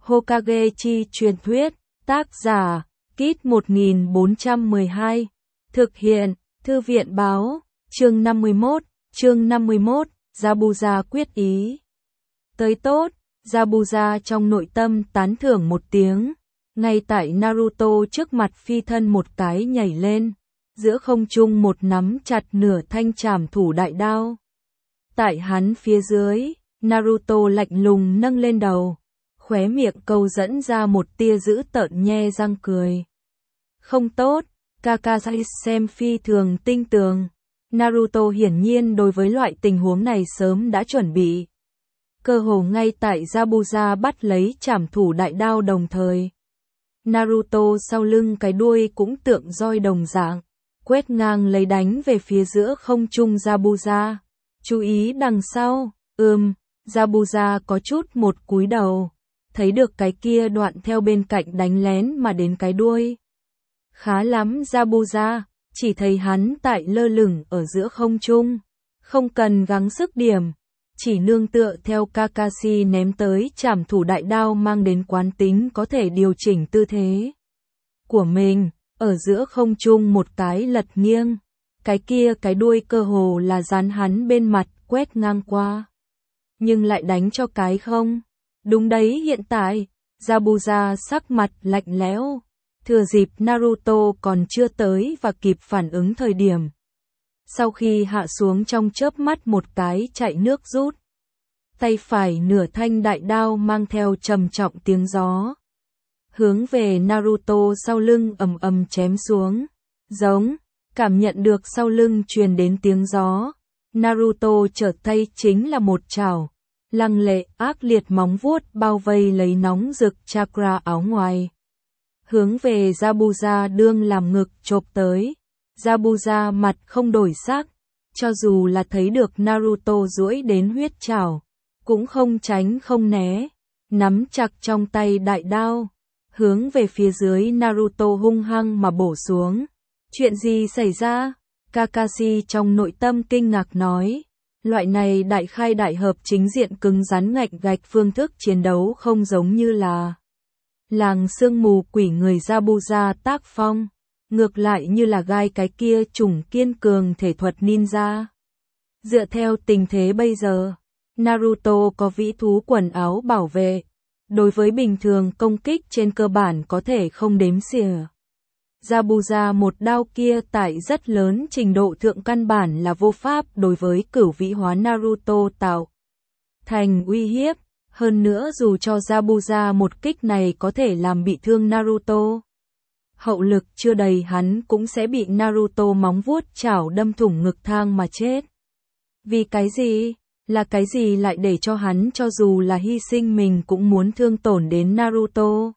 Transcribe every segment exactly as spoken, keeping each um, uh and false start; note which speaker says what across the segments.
Speaker 1: Hokage chi truyền thuyết, tác giả, Kit một nghìn bốn trăm mười hai, thực hiện, Thư viện báo, chương năm mươi mốt, chương năm mươi mốt, Zabuza quyết ý. Tới tốt, Zabuza trong nội tâm tán thưởng một tiếng, ngay tại Naruto trước mặt phi thân một cái nhảy lên, giữa không trung một nắm chặt nửa thanh trảm thủ đại đao. Tại hắn phía dưới, Naruto lạnh lùng nâng lên đầu, khóe miệng câu dẫn ra một tia dữ tợn nhe răng cười. Không tốt, Kakashi xem phi thường tinh tường. Naruto hiển nhiên đối với loại tình huống này sớm đã chuẩn bị. Cơ hồ ngay tại Zabuza bắt lấy trảm thủ đại đao đồng thời. Naruto sau lưng cái đuôi cũng tượng roi đồng dạng, quét ngang lấy đánh về phía giữa không trung Zabuza. Chú ý đằng sau, ừm, Zabuza có chút một cúi đầu, thấy được cái kia đoạn theo bên cạnh đánh lén mà đến cái đuôi. Khá lắm Zabuza, chỉ thấy hắn tại lơ lửng ở giữa không trung, không cần gắng sức điểm, chỉ nương tựa theo Kakashi ném tới trảm thủ đại đao mang đến quán tính có thể điều chỉnh tư thế của mình, ở giữa không trung một cái lật nghiêng, cái kia cái đuôi cơ hồ là dán hắn bên mặt quét ngang qua. Nhưng lại đánh cho cái không. Đúng đấy, hiện tại, Zabuza sắc mặt lạnh lẽo, thừa dịp Naruto còn chưa tới và kịp phản ứng thời điểm. Sau khi hạ xuống trong chớp mắt một cái chạy nước rút. Tay phải nửa thanh đại đao mang theo trầm trọng tiếng gió. Hướng về Naruto sau lưng ầm ầm chém xuống. Giống, cảm nhận được sau lưng truyền đến tiếng gió. Naruto trở tay chính là một chảo. Lăng lệ ác liệt móng vuốt bao vây lấy nóng rực chakra áo ngoài. Hướng về Zabuza đương làm ngực chộp tới. Zabuza mặt không đổi sắc, cho dù là thấy được Naruto duỗi đến huyết chảo, cũng không tránh không né, nắm chặt trong tay đại đao, hướng về phía dưới Naruto hung hăng mà bổ xuống. Chuyện gì xảy ra? Kakashi trong nội tâm kinh ngạc nói, loại này đại khai đại hợp chính diện cứng rắn ngạnh gạch phương thức chiến đấu không giống như là làng sương mù quỷ người Zabuza tác phong, ngược lại như là gai cái kia chủng kiên cường thể thuật ninja. Dựa theo tình thế bây giờ, Naruto có vĩ thú quần áo bảo vệ, đối với bình thường công kích trên cơ bản có thể không đếm xỉa. Zabuza một đao kia tại rất lớn trình độ thượng căn bản là vô pháp đối với cửu vĩ hóa Naruto tạo thành uy hiếp, hơn nữa dù cho Zabuza một kích này có thể làm bị thương Naruto, hậu lực chưa đầy hắn cũng sẽ bị Naruto móng vuốt chảo đâm thủng ngực thang mà chết. Vì cái gì? Là cái gì lại để cho hắn cho dù là hy sinh mình cũng muốn thương tổn đến Naruto?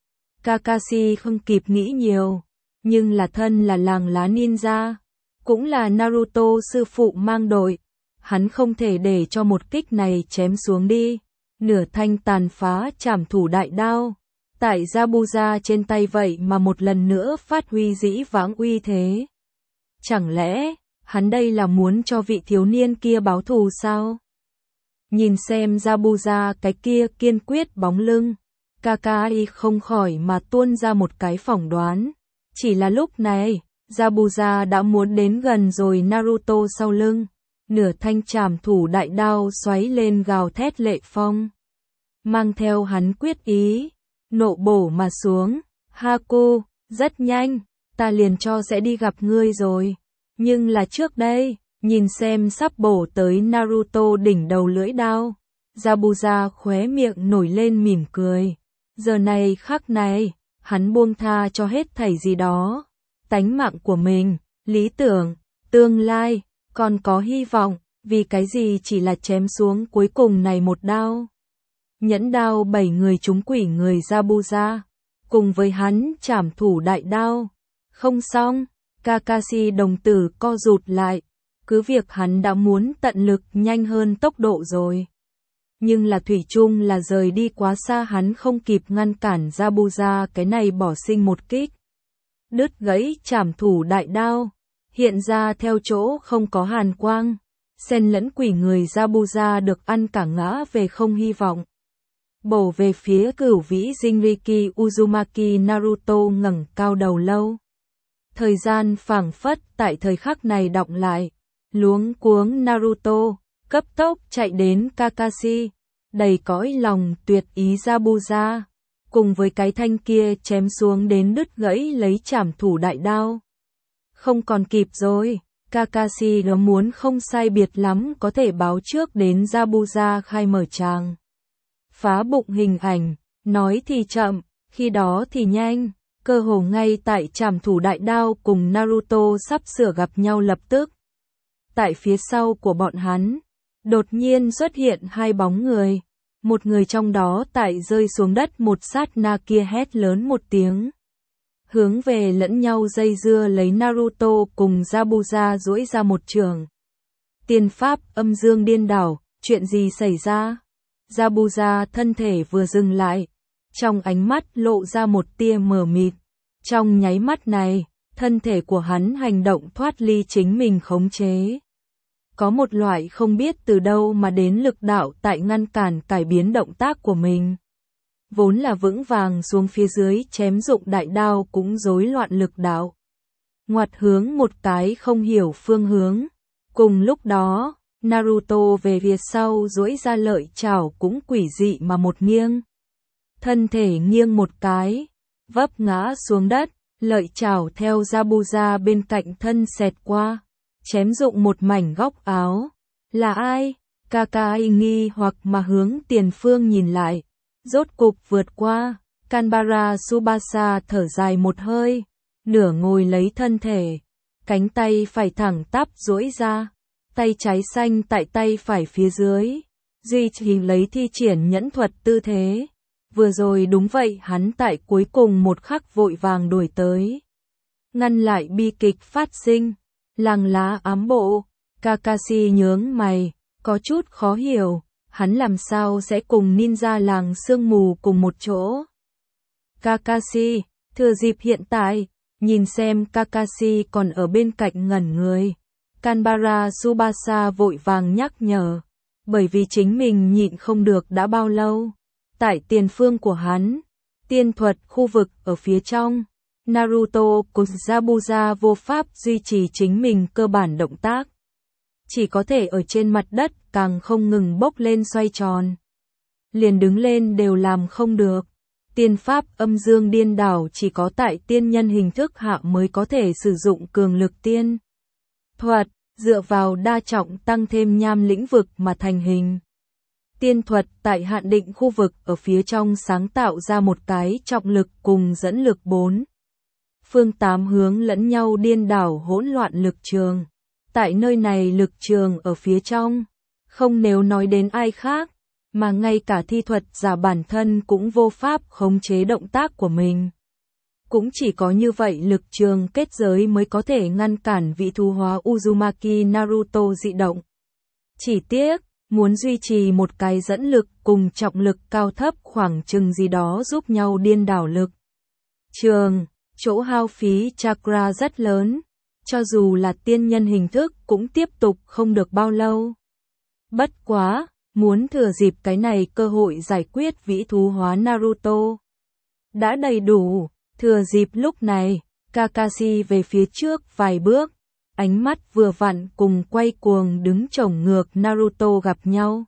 Speaker 1: Kakashi không kịp nghĩ nhiều, nhưng là thân là làng lá ninja, cũng là Naruto sư phụ mang đội, hắn không thể để cho một kích này chém xuống đi. Nửa thanh tàn phá trảm thủ đại đao, tại Zabuza trên tay vậy mà một lần nữa phát huy dĩ vãng uy thế. Chẳng lẽ, hắn đây là muốn cho vị thiếu niên kia báo thù sao? Nhìn xem Zabuza cái kia kiên quyết bóng lưng, Kakashi không khỏi mà tuôn ra một cái phỏng đoán. Chỉ là lúc này, Zabuza đã muốn đến gần rồi Naruto sau lưng. Nửa thanh trảm thủ đại đao xoáy lên gào thét lệ phong. Mang theo hắn quyết ý, nộ bổ mà xuống. Haku, rất nhanh, ta liền cho sẽ đi gặp ngươi rồi. Nhưng là trước đây, nhìn xem sắp bổ tới Naruto đỉnh đầu lưỡi đao. Zabuza khóe miệng nổi lên mỉm cười. Giờ này khắc này, hắn buông tha cho hết thảy gì đó. Tánh mạng của mình, lý tưởng, tương lai, còn có hy vọng, vì cái gì chỉ là chém xuống cuối cùng này một đao. Nhẫn đao bảy người trúng quỷ người Zabuza, cùng với hắn trảm thủ đại đao. Không xong, Kakashi đồng tử co rụt lại, cứ việc hắn đã muốn tận lực nhanh hơn tốc độ rồi. Nhưng là thủy chung là rời đi quá xa hắn không kịp ngăn cản Zabuza cái này bỏ sinh một kích. Đứt gãy trảm thủ đại đao, hiện ra theo chỗ không có hàn quang, xen lẫn quỷ người Zabuza được ăn cả ngã về không hy vọng. bổ về phía cửu vĩ Jinriki Uzumaki. Naruto ngẩng cao đầu lâu. Thời gian phảng phất tại thời khắc này đọng lại. Luống cuống Naruto, cấp tốc chạy đến Kakashi, đầy cõi lòng tuyệt ý Zabuza, cùng với cái thanh kia chém xuống đến đứt gãy lấy trảm thủ đại đao. Không còn kịp rồi, Kakashi nó muốn không sai biệt lắm có thể báo trước đến Zabuza khai mở tràng. Phá bụng hình ảnh, nói thì chậm, khi đó thì nhanh, cơ hồ ngay tại trảm thủ đại đao cùng Naruto sắp sửa gặp nhau lập tức. Tại phía sau của bọn hắn, đột nhiên xuất hiện hai bóng người. Một người trong đó tại rơi xuống đất một sát na kia hét lớn một tiếng. Hướng về lẫn nhau dây dưa lấy Naruto cùng Zabuza duỗi ra một trường. Tiên pháp âm dương điên đảo, chuyện gì xảy ra? Zabuza thân thể vừa dừng lại, trong ánh mắt lộ ra một tia mờ mịt. Trong nháy mắt này, thân thể của hắn hành động thoát ly chính mình khống chế. Có một loại không biết từ đâu mà đến lực đạo tại ngăn cản cải biến động tác của mình. Vốn là vững vàng xuống phía dưới chém dụng đại đao cũng rối loạn lực đạo. Ngoặt hướng một cái không hiểu phương hướng. Cùng lúc đó, Naruto về phía sau duỗi ra lợi chảo cũng quỷ dị mà một nghiêng. Thân thể nghiêng một cái, vấp ngã xuống đất, lợi chảo theo Zabuza bên cạnh thân xẹt qua. Chém dụng một mảnh góc áo. Là ai? Kakashi nghi hoặc mà hướng tiền phương nhìn lại. Rốt cục vượt qua. Kanbara Tsubasa thở dài một hơi. Nửa ngồi lấy thân thể. Cánh tay phải thẳng tắp duỗi ra. Tay trái xanh tại tay phải phía dưới. Duy trì lấy thi triển nhẫn thuật tư thế. Vừa rồi đúng vậy, hắn tại cuối cùng một khắc vội vàng đuổi tới. Ngăn lại bi kịch phát sinh. Làng lá ám bộ, Kakashi nhướng mày, có chút khó hiểu, hắn làm sao sẽ cùng ninja làng sương mù cùng một chỗ. Kakashi, thừa dịp hiện tại, nhìn xem Kakashi còn ở bên cạnh ngẩn người. Kanbara Tsubasa vội vàng nhắc nhở, bởi vì chính mình nhịn không được đã bao lâu. Tại tiền phương của hắn, tiên thuật khu vực ở phía trong. Naruto cùng Zabuza vô pháp duy trì chính mình cơ bản động tác. Chỉ có thể ở trên mặt đất càng không ngừng bốc lên xoay tròn. Liền đứng lên đều làm không được. Tiên pháp âm dương điên đảo chỉ có tại tiên nhân hình thức hạ mới có thể sử dụng cường lực tiên thuật, dựa vào đa trọng tăng thêm nham lĩnh vực mà thành hình. Tiên thuật tại hạn định khu vực ở phía trong sáng tạo ra một cái trọng lực cùng dẫn lực bốn. Phương tám hướng lẫn nhau điên đảo hỗn loạn lực trường. Tại nơi này lực trường ở phía trong, không nếu nói đến ai khác, mà ngay cả thi thuật giả bản thân cũng vô pháp khống chế động tác của mình. Cũng chỉ có như vậy lực trường kết giới mới có thể ngăn cản vị thú hóa Uzumaki Naruto dị động. Chỉ tiếc, muốn duy trì một cái dẫn lực cùng trọng lực cao thấp khoảng chừng gì đó giúp nhau điên đảo lực trường. Chỗ hao phí chakra rất lớn, cho dù là tiên nhân hình thức cũng tiếp tục không được bao lâu. Bất quá, muốn thừa dịp cái này cơ hội giải quyết vĩ thú hóa Naruto. Đã đầy đủ, thừa dịp lúc này, Kakashi về phía trước vài bước, ánh mắt vừa vặn cùng quay cuồng đứng chổng ngược Naruto gặp nhau.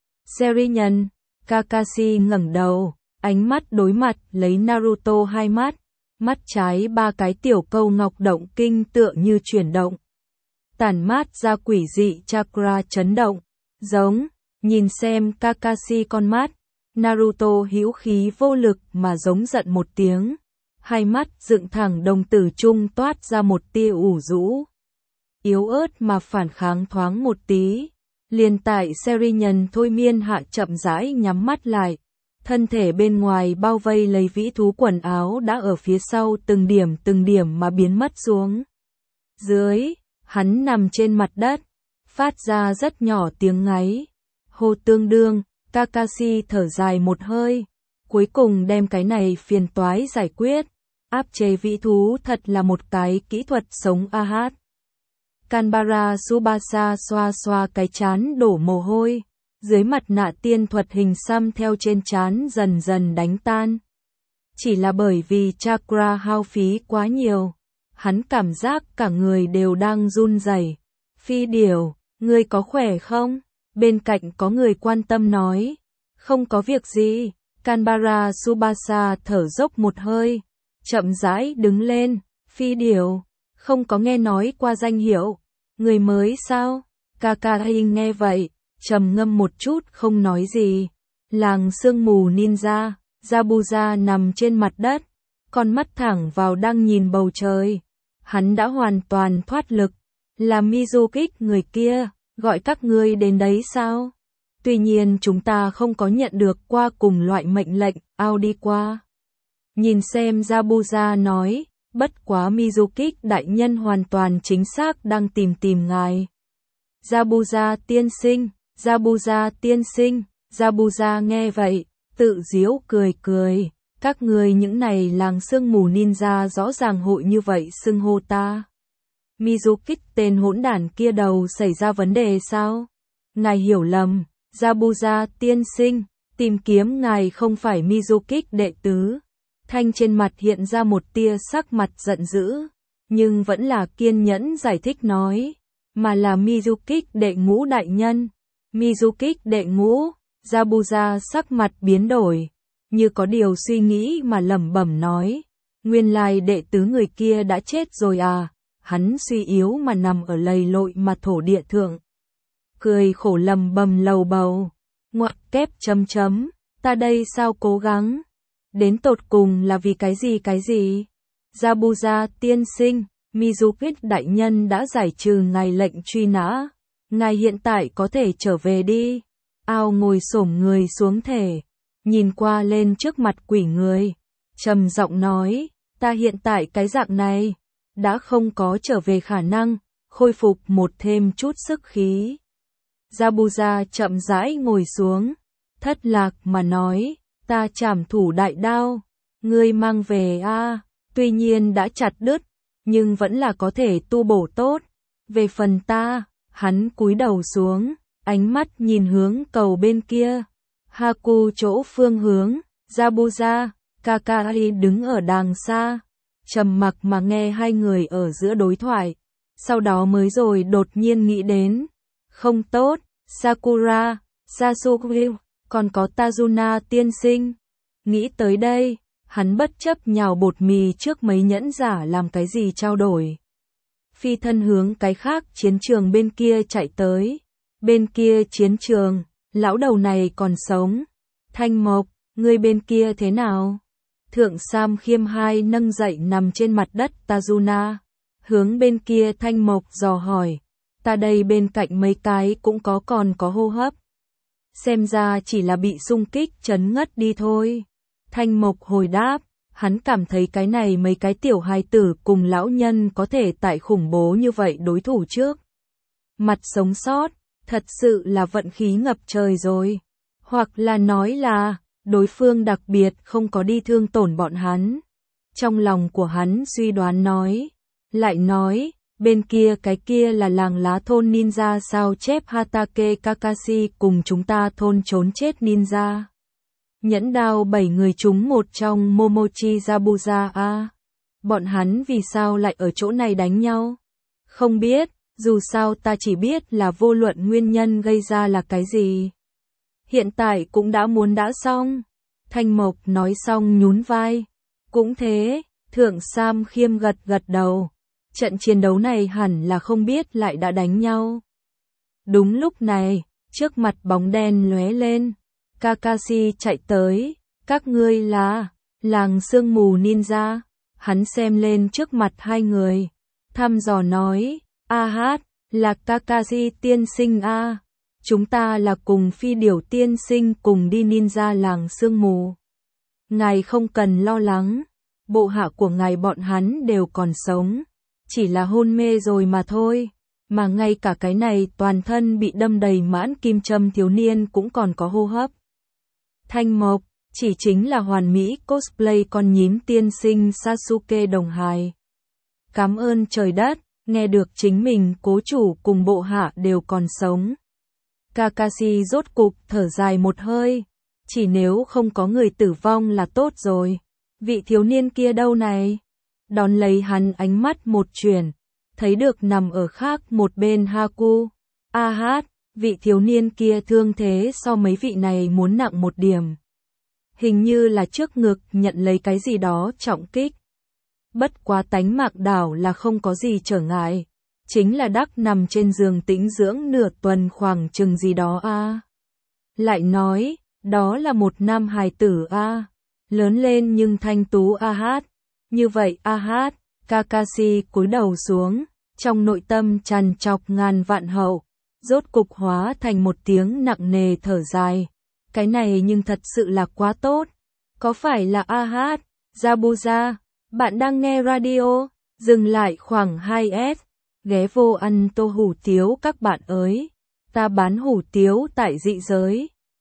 Speaker 1: Serinhân, Kakashi ngẩng đầu, ánh mắt đối mặt lấy Naruto hai mắt. Mắt trái ba cái tiểu câu ngọc động kinh tựa như chuyển động. Tản mát ra quỷ dị chakra chấn động. Giống, nhìn xem Kakashi con mắt. Naruto hữu khí vô lực mà giống giận một tiếng. Hai mắt dựng thẳng đồng tử trung toát ra một tia ủ rũ. Yếu ớt mà phản kháng thoáng một tí. Liền tại Serinhân thôi miên hạ chậm rãi nhắm mắt lại. Thân thể bên ngoài bao vây lấy vĩ thú quần áo đã ở phía sau từng điểm từng điểm mà biến mất xuống. Dưới, hắn nằm trên mặt đất, phát ra rất nhỏ tiếng ngáy. Hô tương đương, Kakashi thở dài một hơi, cuối cùng đem cái này phiền toái giải quyết. Áp chế vĩ thú thật là một cái kỹ thuật sống a hát. Kanbara Tsubasa xoa xoa cái chán đổ mồ hôi. dưới mặt nạ tiên thuật hình xăm theo trên trán dần dần đánh tan. Chỉ là bởi vì chakra hao phí quá nhiều, hắn cảm giác cả người đều đang run rẩy. Phi Điểu, ngươi có khỏe không? Bên cạnh có người quan tâm nói. Không có việc gì. Canberra Subasa thở dốc một hơi, chậm rãi đứng lên. Phi Điểu, không có nghe nói qua danh hiệu. Người mới sao? Kakahi nghe vậy, trầm ngâm một chút không nói gì. Làng sương mù ninja, Zabuza nằm trên mặt đất, con mắt thẳng vào đang nhìn bầu trời. Hắn đã hoàn toàn thoát lực. Là Mizuki người kia, gọi các ngươi đến đấy sao? Tuy nhiên chúng ta không có nhận được qua cùng loại mệnh lệnh, ao đi qua. Nhìn xem Zabuza nói, bất quá Mizuki đại nhân hoàn toàn chính xác đang tìm tìm ngài. Zabuza tiên sinh, Zabuza tiên sinh, Zabuza nghe vậy, tự giễu cười cười. Các ngươi những này làng sương mù ninja rõ ràng hội như vậy xưng hô ta. Mizuki tên hỗn đản kia đầu xảy ra vấn đề sao? Ngài hiểu lầm, Zabuza tiên sinh, tìm kiếm ngài không phải Mizuki đệ tứ. Thanh trên mặt hiện ra một tia sắc mặt giận dữ, nhưng vẫn là kiên nhẫn giải thích nói, mà là Mizuki đệ ngũ đại nhân. Mizuki đệ ngũ, Zabuza sắc mặt biến đổi, như có điều suy nghĩ mà lẩm bẩm nói, nguyên lai đệ tứ người kia đã chết rồi à? Hắn suy yếu mà nằm ở lầy lội mà thổ địa thượng. Cười khổ lầm bầm lầu bầu. Ngoặc kép chấm chấm. Ta đây sao cố gắng? Đến tột cùng là vì cái gì cái gì? Zabuza tiên sinh, Mizuki đại nhân đã giải trừ ngài lệnh truy nã. Ngài hiện tại có thể trở về đi. Ao ngồi xổm người xuống thể. Nhìn qua lên trước mặt quỷ người. Trầm giọng nói, ta hiện tại cái dạng này. Đã không có trở về khả năng, khôi phục một thêm chút sức khí. Zabuza chậm rãi ngồi xuống, thất lạc mà nói, ta trảm thủ đại đao, ngươi mang về a, à, tuy nhiên đã chặt đứt, nhưng vẫn là có thể tu bổ tốt. Về phần ta, hắn cúi đầu xuống, ánh mắt nhìn hướng cầu bên kia. Haku chỗ phương hướng, Zabuza, Kakahi đứng ở đàng xa. Trầm mặc mà nghe hai người ở giữa đối thoại, sau đó mới rồi đột nhiên nghĩ đến, không tốt, Sakura, Sasuke, còn có Tajuna tiên sinh. Nghĩ tới đây, hắn bất chấp nhào bột mì trước mấy nhẫn giả làm cái gì trao đổi. Phi thân hướng cái khác chiến trường bên kia chạy tới. Bên kia chiến trường, lão đầu này còn sống. Thanh Mộc, ngươi bên kia thế nào? Thượng Sam khiêm hai nâng dậy nằm trên mặt đất Tajuna, hướng bên kia Thanh Mộc dò hỏi, ta đây bên cạnh mấy cái cũng có còn có hô hấp. Xem ra chỉ là bị xung kích chấn ngất đi thôi. Thanh Mộc hồi đáp, hắn cảm thấy cái này mấy cái tiểu hài tử cùng lão nhân có thể tại khủng bố như vậy đối thủ trước. Mặt sống sót, thật sự là vận khí ngập trời rồi. Hoặc là nói là đối phương đặc biệt không có đi thương tổn bọn hắn. Trong lòng của hắn suy đoán nói, lại nói, bên kia cái kia là làng lá thôn ninja sao chép Hatake Kakashi cùng chúng ta thôn trốn chết ninja. Nhẫn đao bảy người chúng một trong Momochi Zabuza a. Bọn hắn vì sao lại ở chỗ này đánh nhau? Không biết, dù sao ta chỉ biết là vô luận nguyên nhân gây ra là cái gì. Hiện tại cũng đã muốn đã xong. Thanh Mộc nói xong nhún vai. Cũng thế, Thượng Sam khiêm gật gật đầu. Trận chiến đấu này hẳn là không biết lại đã đánh nhau. Đúng lúc này, trước mặt bóng đen lóe lên. Kakashi chạy tới. Các ngươi là làng sương mù ninja. Hắn xem lên trước mặt hai người. Thăm dò nói, a hát, là Kakashi tiên sinh a. Chúng ta là cùng Phi Điểu tiên sinh cùng đi ninja làng sương mù. Ngài không cần lo lắng, bộ hạ của ngài bọn hắn đều còn sống, chỉ là hôn mê rồi mà thôi, mà ngay cả cái này toàn thân bị đâm đầy mãn kim châm thiếu niên cũng còn có hô hấp. Thanh Mộc, chỉ chính là hoàn mỹ cosplay con nhím tiên sinh Sasuke đồng hài. Cảm ơn trời đất, nghe được chính mình cố chủ cùng bộ hạ đều còn sống. Kakashi rốt cục thở dài một hơi. Chỉ nếu không có người tử vong là tốt rồi. Vị thiếu niên kia đâu này? Đón lấy hắn ánh mắt một chuyển. Thấy được nằm ở khác một bên Haku. A hát, vị thiếu niên kia thương thế so mấy vị này muốn nặng một điểm. Hình như là trước ngực nhận lấy cái gì đó trọng kích. Bất quá tánh mạc đảo là không có gì trở ngại. Chính là đắc nằm trên giường tĩnh dưỡng nửa tuần khoảng chừng gì đó a. À. Lại nói, đó là một nam hài tử a. À. Lớn lên nhưng thanh tú a hát. Như vậy a hát, Kakashi cúi đầu xuống, trong nội tâm trằn trọc ngàn vạn hậu, rốt cục hóa thành một tiếng nặng nề thở dài. Cái này nhưng thật sự là quá tốt. Có phải là a hát, Zabuza, bạn đang nghe radio, dừng lại khoảng hai s, ghé vô ăn tô hủ tiếu các bạn ơi. Ta bán hủ tiếu tại dị giới.